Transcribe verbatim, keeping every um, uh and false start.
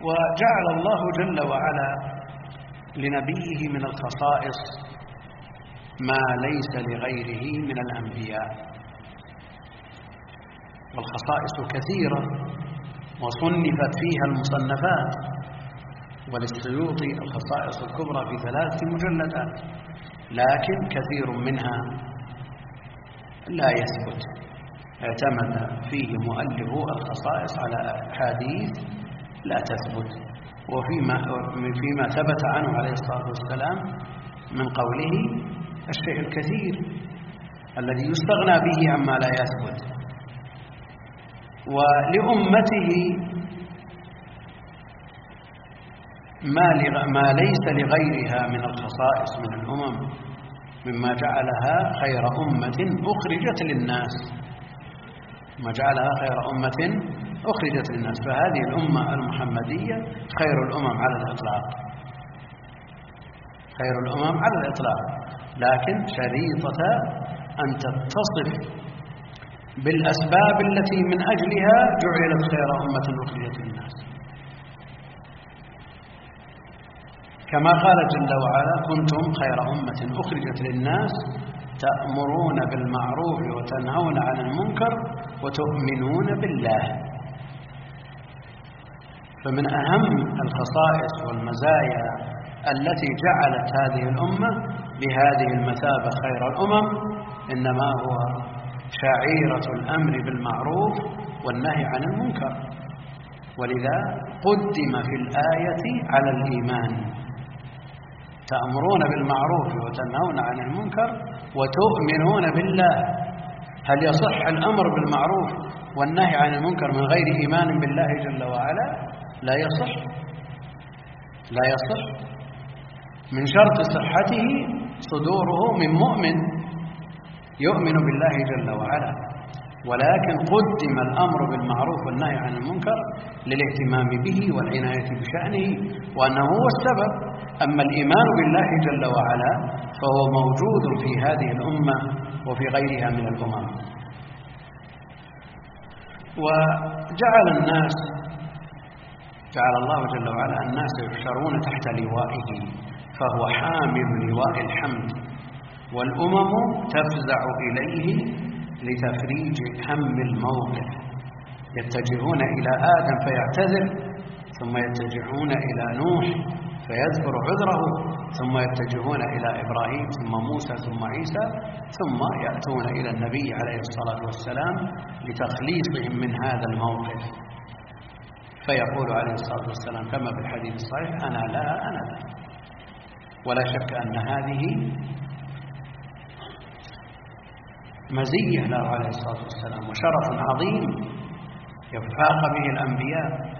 وجعل الله جل وعلا لنبيه من الخصائص ما ليس لغيره من الأنبياء، والخصائص كثيرة وصنفت فيها المصنفات، وللسيوطي الخصائص الكبرى في ثلاث مجلدات، لكن كثير منها لا يثبت، اعتمد فيه مؤلفو الخصائص على أحاديث لا تثبت، وفيما فيما ثبت عنه عليه الصلاة والسلام من قوله الشيء الكثير الذي يستغنى به عما لا يثبت. ولأمته ما, ما ليس لغيرها من الخصائص من الأمم، مما جعلها خير أمة أخرجت للناس، ما جعلها خير أمة أخرجت للناس، فهذه الأمة المحمدية خير الأمم على الإطلاق، خير الأمم على الإطلاق، لكن شريطة أن تتصف بالأسباب التي من أجلها جعلت خير أمة أخرجت للناس، كما قال جل وعلا: كنتم خير أمة أخرجت للناس تأمرون بالمعروف وتنهون عن المنكر وتؤمنون بالله. فمن أهم الخصائص والمزايا التي جعلت هذه الأمة بهذه المثابة خير الأمم إنما هو شعيرة الأمر بالمعروف والنهي عن المنكر، ولذا قدم في الآية على الإيمان: تأمرون بالمعروف وتنهون عن المنكر وتؤمنون بالله. هل يصح الأمر بالمعروف والنهي عن المنكر من غير إيمان بالله جل وعلا؟ لا يصح، لا يصح. من شرط صحته صدوره من مؤمن يؤمن بالله جل وعلا، ولكن قدم الأمر بالمعروف والنهي عن المنكر للاهتمام به والعناية بشأنه، وأنه هو السبب. أما الإيمان بالله جل وعلا فهو موجود في هذه الأمة وفي غيرها من الأمم. وجعل الناس جعل الله جل وعلا الناس يحشرون تحت لوائه، فهو حامل لواء الحمد، والأمم تفزع إليه لتفريج هم الموقف، يتجهون إلى آدم فيعتذر، ثم يتجهون إلى نوح فيذكر عذره، ثم يتجهون إلى إبراهيم ثم موسى ثم عيسى، ثم يأتون إلى النبي عليه الصلاة والسلام لتخليصهم من هذا الموقف، فيقول عليه الصلاة والسلام كما في الحديث الصحيح: أنا لا أنا لا. ولا شك أن هذه مزية له عليه الصلاة والسلام وشرف عظيم يفاق به الأنبياء،